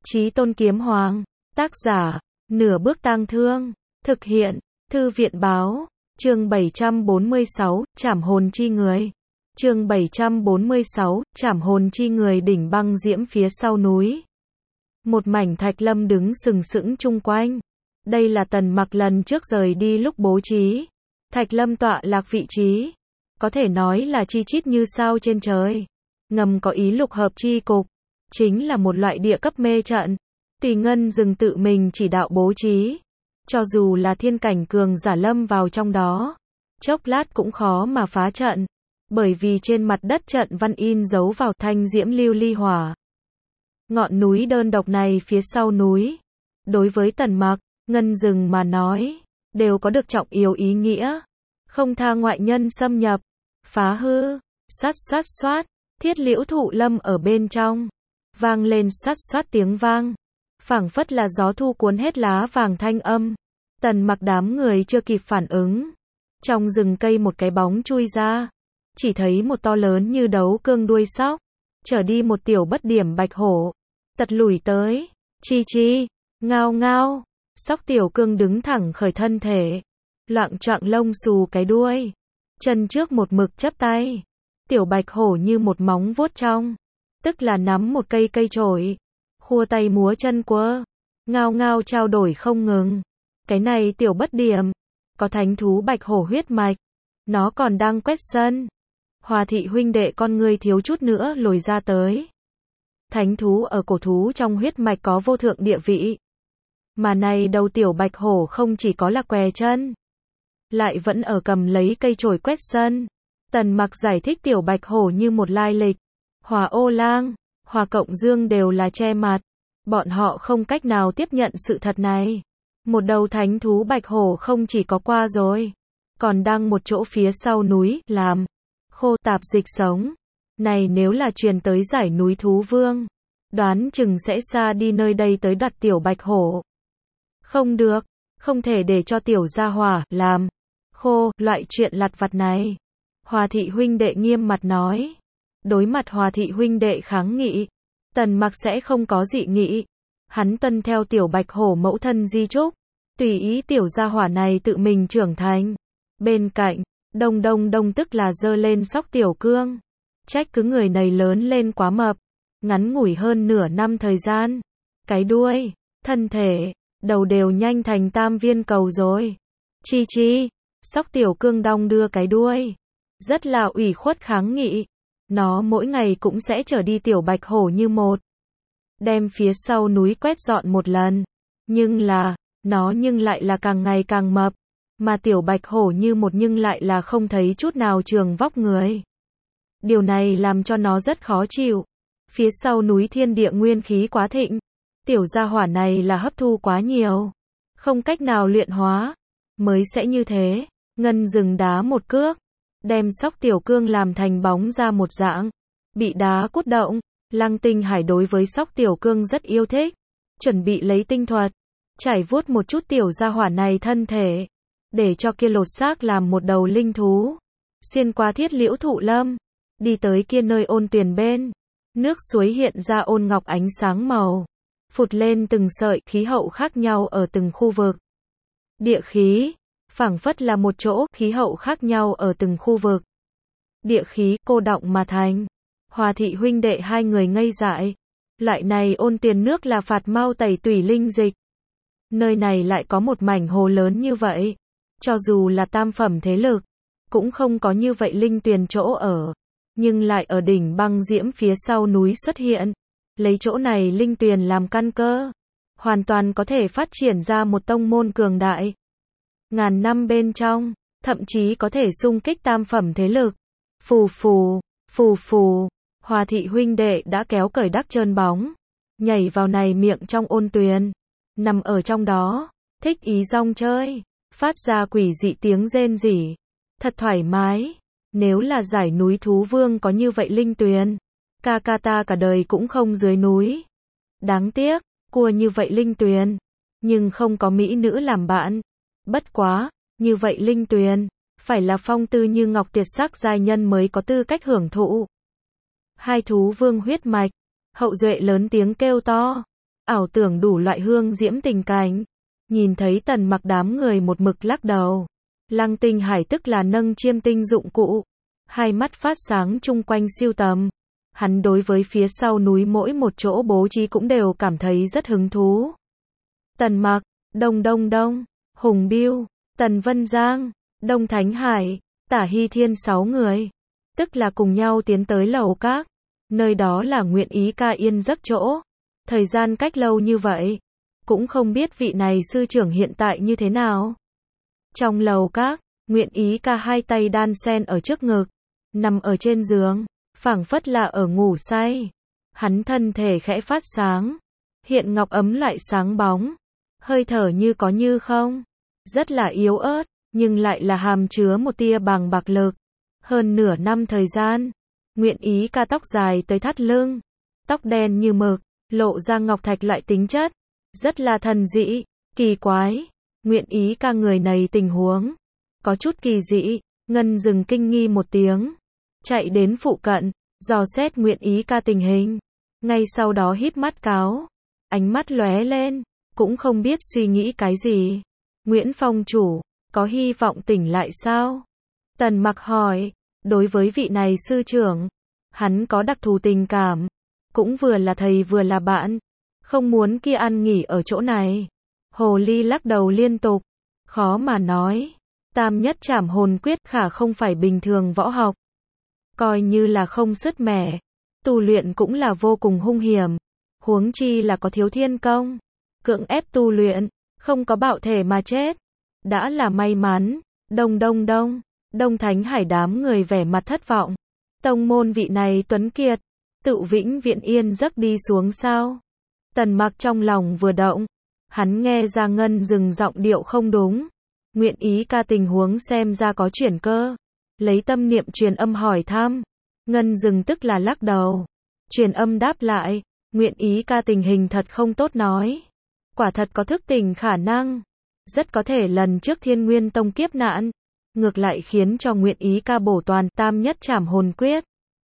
Chí Tôn Kiếm Hoàng. Tác giả, Nửa Bước Tang Thương. Thực hiện, Thư viện Báo. Chương 746, Trảm hồn chi người. Chương 746, Trảm hồn chi người. Đỉnh băng diễm phía sau núi. Một mảnh thạch lâm đứng sừng sững chung quanh. Đây là Tần Mặc lần trước rời đi lúc bố trí. Thạch lâm tọa lạc vị trí. Có thể nói là chi chít như sao trên trời. Ngầm có ý lục hợp chi cục. Chính là một loại địa cấp mê trận. Tùy Ngân dừng tự mình chỉ đạo bố trí. Cho dù là thiên cảnh cường giả lâm vào trong đó, chốc lát cũng khó mà phá trận. Bởi vì trên mặt đất trận văn in dấu vào thanh diễm lưu ly hỏa. Ngọn núi đơn độc này phía sau núi, đối với Tần Mặc, Ngân Dừng mà nói, đều có được trọng yếu ý nghĩa. Không tha ngoại nhân xâm nhập, phá hư, xoát, thiết liễu thụ lâm ở bên trong. Vang lên xoát tiếng vang. Phảng phất là gió thu cuốn hết lá vàng thanh âm. Tần Mặc đám người chưa kịp phản ứng. Trong rừng cây một cái bóng chui ra. Chỉ thấy một to lớn như đấu cương đuôi sóc. Trở đi một tiểu bất điểm bạch hổ. Tật lùi tới. Chi, ngao. Sóc tiểu cương đứng thẳng khởi thân thể. Loạng choạng lông xù cái đuôi. Chân trước một mực chắp tay. Tiểu bạch hổ như một móng vuốt trong. Tức là nắm một cây chổi. Khua tay múa chân quơ. Ngao trao đổi không ngừng. Cái này tiểu bất điểm. Có thánh thú bạch hổ huyết mạch. Nó còn đang quét sân. Hòa thị huynh đệ con người thiếu chút nữa lồi ra tới. Thánh thú ở cổ thú trong huyết mạch có vô thượng địa vị. Mà này đầu tiểu bạch hổ không chỉ có là què chân. Lại vẫn ở cầm lấy cây chổi quét sân. Tần Mặc giải thích tiểu bạch hổ như một lai lịch. Hòa ô lang, Hòa cộng dương đều là che mặt. Bọn họ không cách nào tiếp nhận sự thật này. Một đầu thánh thú bạch hổ không chỉ có qua rồi. Còn đang một chỗ phía sau núi, làm khô tạp dịch sống. Này nếu là truyền tới giải núi thú vương. Đoán chừng sẽ xa đi nơi đây tới đặt tiểu bạch hổ. Không được, không thể để cho tiểu gia hỏa, làm khô, loại chuyện lặt vặt này. Hòa thị huynh đệ nghiêm mặt nói. Đối mặt Hòa thị huynh đệ kháng nghị. Tần Mặc sẽ không có dị nghị. Hắn tuân theo tiểu bạch hổ mẫu thân di chúc. Tùy ý tiểu gia hỏa này tự mình trưởng thành. Bên cạnh, đông tức là dơ lên sóc tiểu cương. Trách cứ người này lớn lên quá mập. Ngắn ngủi hơn nửa năm thời gian. Cái đuôi, thân thể, đầu đều nhanh thành tam viên cầu rồi. Chi, sóc tiểu cương đong đưa cái đuôi. Rất là ủy khuất kháng nghị. Nó mỗi ngày cũng sẽ trở đi tiểu bạch hổ như một. Đem phía sau núi quét dọn một lần. Nhưng lại là càng ngày càng mập. Mà tiểu bạch hổ như một nhưng lại là không thấy chút nào trường vóc người. Điều này làm cho nó rất khó chịu. Phía sau núi thiên địa nguyên khí quá thịnh. Tiểu gia hỏa này là hấp thu quá nhiều. Không cách nào luyện hóa. Mới sẽ như thế. Ngân Dừng đá một cước. Đem sóc tiểu cương làm thành bóng ra một dạng. Bị đá cút động. Lăng Tinh Hải đối với sóc tiểu cương rất yêu thích. Chuẩn bị lấy tinh thuật. Chải vuốt một chút tiểu gia hỏa này thân thể. Để cho kia lột xác làm một đầu linh thú. Xuyên qua thiết liễu thụ lâm. Đi tới kia nơi ôn tuyền bên. Nước suối hiện ra ôn ngọc ánh sáng màu. Phụt lên từng sợi khí hậu khác nhau ở từng khu vực. Địa khí. Phảng phất là một chỗ khí hậu khác nhau ở từng khu vực. Địa khí cô đọng mà thành. Hòa thị huynh đệ hai người ngây dại. Loại này ôn tiền nước là phạt mau tẩy tủy linh dịch. Nơi này lại có một mảnh hồ lớn như vậy. Cho dù là tam phẩm thế lực, cũng không có như vậy linh tuyền chỗ ở. Nhưng lại ở đỉnh băng diễm phía sau núi xuất hiện. Lấy chỗ này linh tuyền làm căn cơ. Hoàn toàn có thể phát triển ra một tông môn cường đại. Ngàn năm bên trong, thậm chí có thể xung kích tam phẩm thế lực. Phù. Hòa thị huynh đệ đã kéo cởi đắc trơn bóng. Nhảy vào này miệng trong ôn tuyền. Nằm ở trong đó. Thích ý rong chơi. Phát ra quỷ dị tiếng rên rỉ. Thật thoải mái. Nếu là giải núi thú vương có như vậy linh tuyền. Ta cả đời cũng không dưới núi. Đáng tiếc. Cua như vậy linh tuyền. Nhưng không có mỹ nữ làm bạn. Bất quá. Như vậy linh tuyền. Phải là phong tư như ngọc tuyệt sắc giai nhân mới có tư cách hưởng thụ. Hai thú vương huyết mạch. Hậu duệ lớn tiếng kêu to. ảo tưởng đủ loại hương diễm tình cảnh. Nhìn thấy Tần Mặc đám người một mực lắc đầu. Lăng Tinh Hải tức là nâng chiêm tinh dụng cụ, hai mắt phát sáng chung quanh siêu tầm. Hắn đối với phía sau núi mỗi một chỗ bố trí cũng đều cảm thấy rất hứng thú. Tần Mặc, Đông Đông Đông, Hùng Biêu, Tần Vân Giang, Đông Thánh Hải, Tả Hy Thiên 6 người, tức là cùng nhau tiến tới lầu các. Nơi đó là nguyện ý ca yên giấc chỗ. Thời gian cách lâu như vậy, cũng không biết vị này sư trưởng hiện tại như thế nào. Trong lầu các, nguyện ý ca hai tay đan sen ở trước ngực, nằm ở trên giường, phảng phất là ở ngủ say. Hắn thân thể khẽ phát sáng, hiện ngọc ấm lại sáng bóng, hơi thở như có như không, rất là yếu ớt, nhưng lại là hàm chứa một tia bàng bạc lực. Hơn nửa năm thời gian, nguyện ý ca tóc dài tới thắt lưng, tóc đen như mực, lộ ra ngọc thạch loại tính chất, rất là thần dị, kỳ quái. Nguyện ý ca người này tình huống có chút kỳ dị. Ngân dừng kinh nghi một tiếng, chạy đến phụ cận, dò xét nguyện ý ca tình hình. Ngay sau đó híp mắt cáo, ánh mắt lóe lên, cũng không biết suy nghĩ cái gì. Nguyễn Phong chủ, có hy vọng tỉnh lại sao? Tần Mặc hỏi. Đối với vị này sư trưởng, hắn có đặc thù tình cảm, cũng vừa là thầy vừa là bạn, không muốn kia ăn nghỉ ở chỗ này. Hồ Ly lắc đầu liên tục, khó mà nói. Tam nhất trảm hồn quyết khả không phải bình thường võ học, coi như là không sứt mẻ, tu luyện cũng là vô cùng hung hiểm, huống chi là có thiếu thiên công, cưỡng ép tu luyện, không có bạo thể mà chết, đã là may mắn. Đông Đông Đông, Đông Thánh Hải đám người vẻ mặt thất vọng. Tông môn vị này tuấn kiệt, tự vĩnh viện yên giấc đi xuống sao? Tần Mặc trong lòng vừa động, hắn nghe ra Ngân dừng giọng điệu không đúng. Nguyện ý ca tình huống xem ra có chuyển cơ. Lấy tâm niệm truyền âm hỏi thăm. Ngân dừng tức là lắc đầu. Truyền âm đáp lại, nguyện ý ca tình hình thật không tốt nói. Quả thật có thức tỉnh khả năng. Rất có thể lần trước Thiên Nguyên Tông kiếp nạn, ngược lại khiến cho nguyện ý ca bổ toàn tam nhất trảm hồn quyết.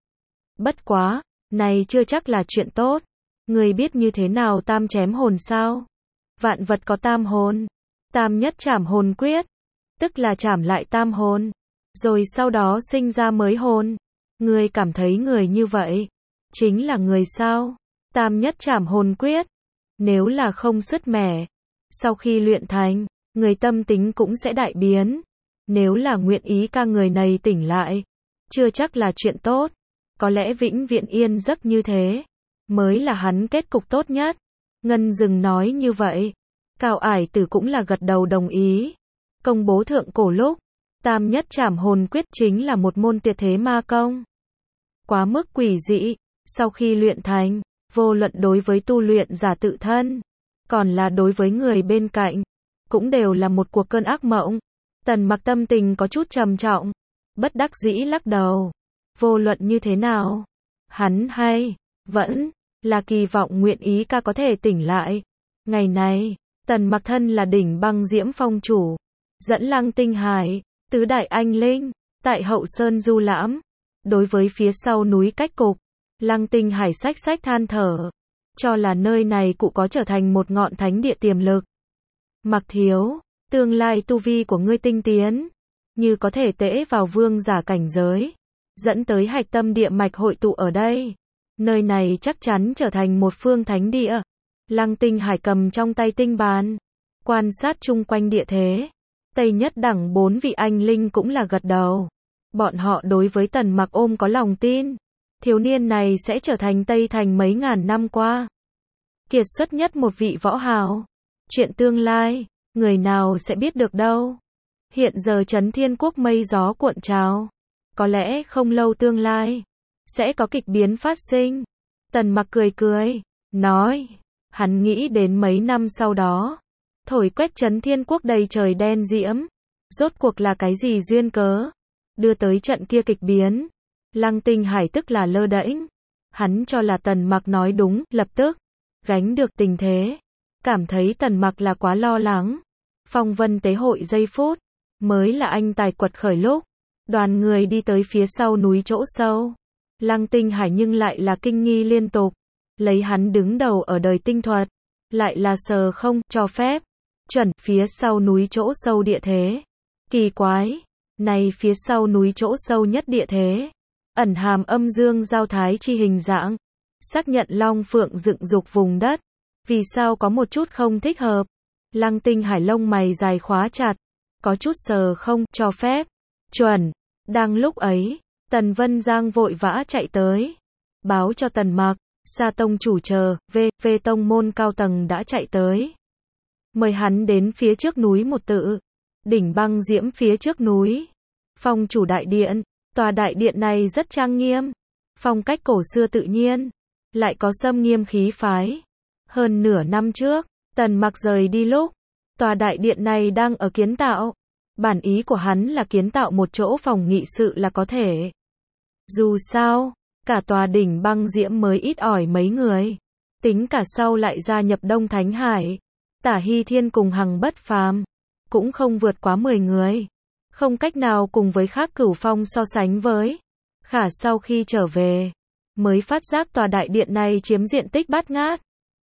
Bất quá, này chưa chắc là chuyện tốt. Người biết như thế nào tam chém hồn sao? Vạn vật có tam hồn. Tam nhất trảm hồn quyết, tức là trảm lại tam hồn, rồi sau đó sinh ra mới hồn. Người cảm thấy người như vậy, chính là người sao? Tam nhất trảm hồn quyết, nếu là không sứt mẻ, sau khi luyện thành, người tâm tính cũng sẽ đại biến. Nếu là nguyện ý ca người này tỉnh lại, chưa chắc là chuyện tốt. Có lẽ vĩnh viễn yên giấc như thế, mới là hắn kết cục tốt nhất. Ngân dừng nói như vậy. Cao Ải Tử cũng là gật đầu đồng ý. Công bố thượng cổ lúc, tam nhất trảm hồn quyết chính là một môn tuyệt thế ma công. Quá mức quỷ dị, sau khi luyện thành, vô luận đối với tu luyện giả tự thân, còn là đối với người bên cạnh, cũng đều là một cuộc cơn ác mộng. Tần Mặc tâm tình có chút trầm trọng, bất đắc dĩ lắc đầu. Vô luận như thế nào, hắn hay vẫn là kỳ vọng nguyện ý ca có thể tỉnh lại. Ngày này, Tần Mặc thân là đỉnh băng diễm phong chủ, dẫn Lăng Tinh Hải, tứ đại anh linh, tại hậu sơn du lãm. Đối với phía sau núi cách cục, Lăng Tinh Hải xách than thở, cho là nơi này cụ có trở thành một ngọn thánh địa tiềm lực. Mặc thiếu, tương lai tu vi của ngươi tinh tiến, như có thể tễ vào vương giả cảnh giới, dẫn tới hạch tâm địa mạch hội tụ ở đây. Nơi này chắc chắn trở thành một phương thánh địa. Lăng Tinh Hải cầm trong tay tinh bàn, quan sát chung quanh địa thế. Tây nhất đẳng 4 vị anh linh cũng là gật đầu. Bọn họ đối với Tần Mặc ôm có lòng tin. Thiếu niên này sẽ trở thành Tây Thành mấy ngàn năm qua kiệt xuất nhất một vị võ hào. Chuyện tương lai, người nào sẽ biết được đâu. Hiện giờ Trấn Thiên Quốc mây gió cuộn trào, có lẽ không lâu tương lai sẽ có kịch biến phát sinh. Tần Mặc cười, nói, hắn nghĩ đến mấy năm sau đó, thổi quét Trấn Thiên Quốc đầy trời đen diễm, rốt cuộc là cái gì duyên cớ, đưa tới trận kia kịch biến. Lăng Tinh Hải tức là lơ đễnh, hắn cho là Tần Mặc nói đúng, lập tức gánh được tình thế, cảm thấy Tần Mặc là quá lo lắng. Phong vân tế hội giây phút, mới là anh tài quật khởi lúc, đoàn người đi tới phía sau núi chỗ sâu. Lăng Tinh Hải nhưng lại là kinh nghi liên tục, lấy hắn đứng đầu ở đời tinh thuật, lại là sờ không, cho phép, chuẩn, phía sau núi chỗ sâu địa thế. Kỳ quái, này phía sau núi chỗ sâu nhất địa thế, ẩn hàm âm dương giao thái chi hình dạng, xác nhận long phượng dựng dục vùng đất. Vì sao có một chút không thích hợp? Lăng Tinh Hải lông mày dài khóa chặt, có chút sờ không, cho phép, chuẩn. Đang lúc ấy, Tần Vân Giang vội vã chạy tới, báo cho Tần Mặc, Sa tông chủ chờ, về tông môn cao tầng đã chạy tới. Mời hắn đến phía trước núi một tự, đỉnh băng diễm phía trước núi. Phong chủ đại điện, tòa đại điện này rất trang nghiêm, phong cách cổ xưa tự nhiên, lại có xâm nghiêm khí phái. Hơn nửa năm trước, Tần Mặc rời đi lúc, tòa đại điện này đang ở kiến tạo. Bản ý của hắn là kiến tạo một chỗ phòng nghị sự là có thể. Dù sao, cả tòa đỉnh băng diễm mới ít ỏi mấy người. Tính cả sau lại gia nhập Đông Thánh Hải, Tả Hy Thiên cùng Hằng Bất Phàm, cũng không vượt quá 10 người. Không cách nào cùng với Khác Cửu Phong so sánh với. Khả sau khi trở về, mới phát giác tòa đại điện này chiếm diện tích bát ngát.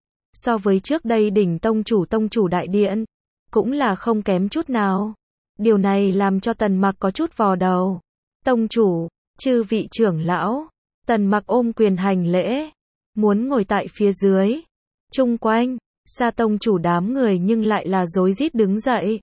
So với trước đây đỉnh tông chủ đại điện, cũng là không kém chút nào. Điều này làm cho Tần Mặc có chút vò đầu. Tông chủ, chư vị trưởng lão, Tần Mặc ôm quyền hành lễ, muốn ngồi tại phía dưới. Chung quanh, Sa tông chủ đám người nhưng lại là rối rít đứng dậy.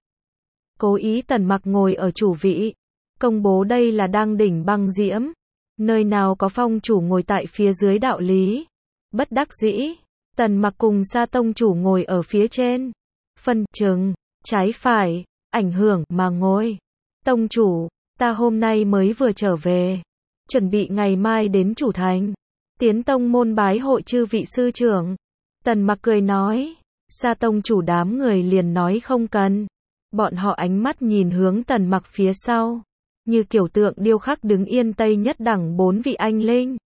Cố ý Tần Mặc ngồi ở chủ vị, công bố đây là đang đỉnh băng diễm. Nơi nào có phong chủ ngồi tại phía dưới đạo lý. Bất đắc dĩ, Tần Mặc cùng Sa tông chủ ngồi ở phía trên. Phân chừng, trái phải, ảnh hưởng mà ngồi. Tông chủ, ta hôm nay mới vừa trở về, chuẩn bị ngày mai đến chủ thành, tiến tông môn bái hội chư vị sư trưởng. Tần Mặc cười nói, Sa tông chủ đám người liền nói không cần. Bọn họ ánh mắt nhìn hướng Tần Mặc phía sau, như kiểu tượng điêu khắc đứng yên tây nhất đẳng 4 vị anh linh.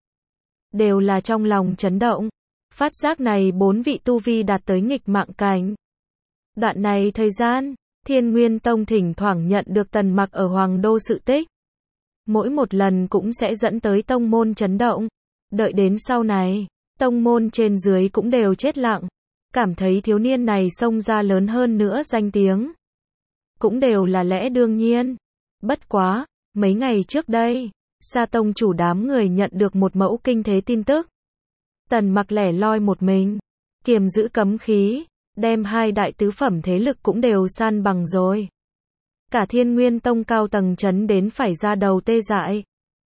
Đều là trong lòng chấn động, phát giác này 4 vị tu vi đạt tới nghịch mạng cảnh. Đoạn này thời gian, Thiên Nguyên Tông thỉnh thoảng nhận được Tần Mặc ở Hoàng Đô sự tích. Mỗi một lần cũng sẽ dẫn tới tông môn chấn động. Đợi đến sau này, tông môn trên dưới cũng đều chết lặng. Cảm thấy thiếu niên này xông ra lớn hơn nữa danh tiếng. Cũng đều là lẽ đương nhiên. Bất quá, mấy ngày trước đây, Sa tông chủ đám người nhận được một mẫu kinh thế tin tức. Tần Mặc lẻ loi một mình, kiềm giữ cấm khí, đem 2 đại tứ phẩm thế lực cũng đều san bằng rồi. Cả Thiên Nguyên Tông cao tầng chấn đến phải ra đầu tê dại.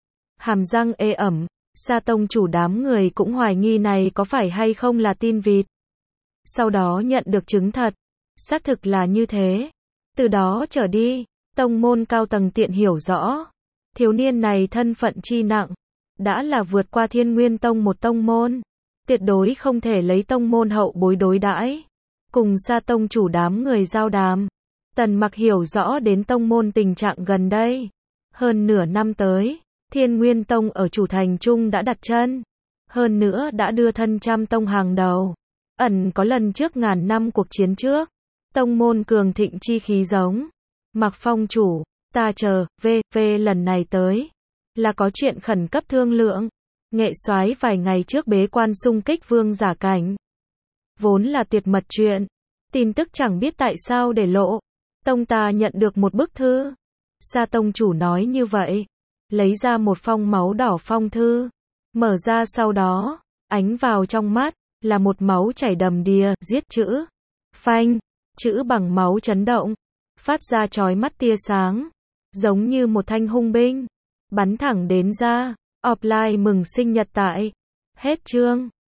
Hàm răng ê ẩm, Sa tông chủ đám người cũng hoài nghi này có phải hay không là tin vịt. Sau đó nhận được chứng thật, xác thực là như thế. Từ đó trở đi, tông môn cao tầng tiện hiểu rõ, thiếu niên này thân phận chi nặng, đã là vượt qua Thiên Nguyên Tông một tông môn, tuyệt đối không thể lấy tông môn hậu bối đối đãi. Cùng Sa tông chủ đám người giao đàm, Tần Mặc hiểu rõ đến tông môn tình trạng gần đây. Hơn nửa năm tới, Thiên Nguyên Tông ở chủ thành trung đã đặt chân, hơn nữa đã đưa thân trăm tông hàng đầu. Ẩn có lần trước ngàn năm cuộc chiến trước, tông môn cường thịnh chi khí giống. Mặc phong chủ, ta chờ, lần này tới, là có chuyện khẩn cấp thương lượng. Nghệ soái vài ngày trước bế quan xung kích vương giả cảnh. Vốn là tuyệt mật chuyện, tin tức chẳng biết tại sao để lộ. Tông ta nhận được một bức thư. Sa tông chủ nói như vậy, lấy ra một phong máu đỏ phong thư, mở ra sau đó, ánh vào trong mắt, là một máu chảy đầm đìa, giết chữ. Phanh, chữ bằng máu chấn động, phát ra chói mắt tia sáng, giống như một thanh hung binh, bắn thẳng đến ra. Offline mừng sinh nhật tại. Hết chương.